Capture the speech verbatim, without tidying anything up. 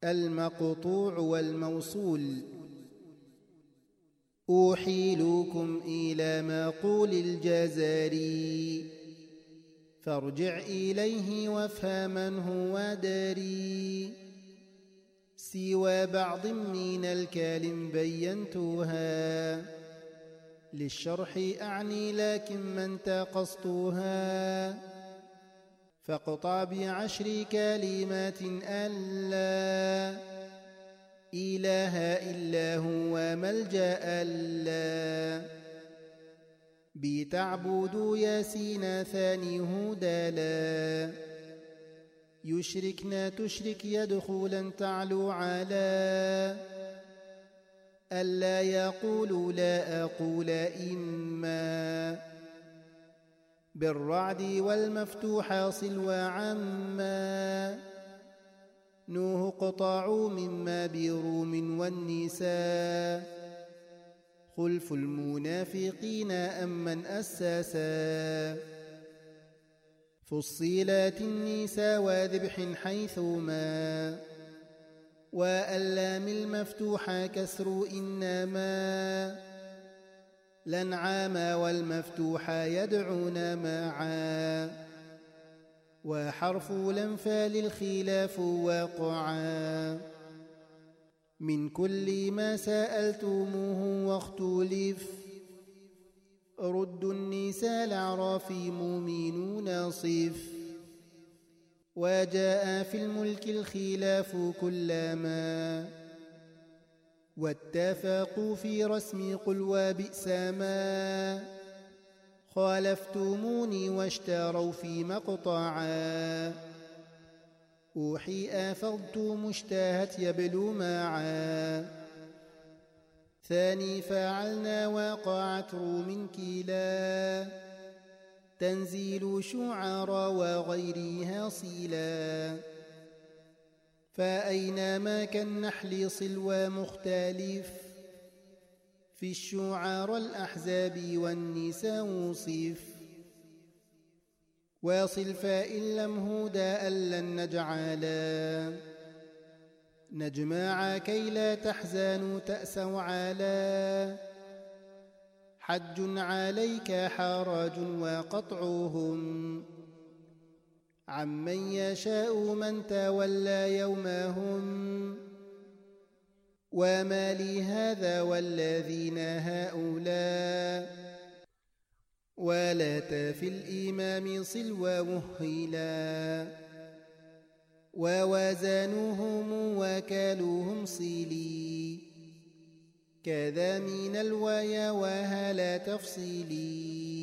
المقطوع والموصول. أوحيلكم إلى مقول الجزري، فارجع إليه وافهم هو داري. سوى بعض من الكلم بينتها، للشرح أعني لكن من تقصتها. فاقطع بعشر كلمات ألا إله إلا هو ملجأ ألا. بتعبد ياسين ثاني هدلا، يشركنا تشرك يدخلا تعلو على. ألا يقول لا أقول إما، بالرعد والمفتوح صل وعما. نوح قطعوا مما بروم والنساء، خلف المنافقين أم من أسسا. فصيلات النساء وذبح حيثما، وألام المفتوح كسر إنما. الأنعام والمفتوح يدعون معا، وحرف الأنفال الخلاف وقعا. من كل ما سألتموه واختلف، رد النساء الأعراف مؤمنون صف. وجاء في الملك الخلاف كلما، واتفقوا في رسم قل وبئس ما. خالفتموني واشتروا في مقطعا، أوحي أفضت مشتهت يبلو معا. ثاني فعلنا وقعت روم كلا، تنزيل شعراء وغيرها صلا. فأينما كالنحل صلوى مختلف، في الشعراء الأحزاب والنساء وصف. واصل فإن لم هدى لن نجعلا، نجمع كي لا تحزنوا تأسوا على. حج عليك حرج وقطعهم، عمن يشاء من تولى يومهم. وما لهذا والذين هؤلاء، ولا تفي الإمام صل ومهلا. ووازنوهم وكالوهم صيلي، كذا من الويا وهلا تفصيلي.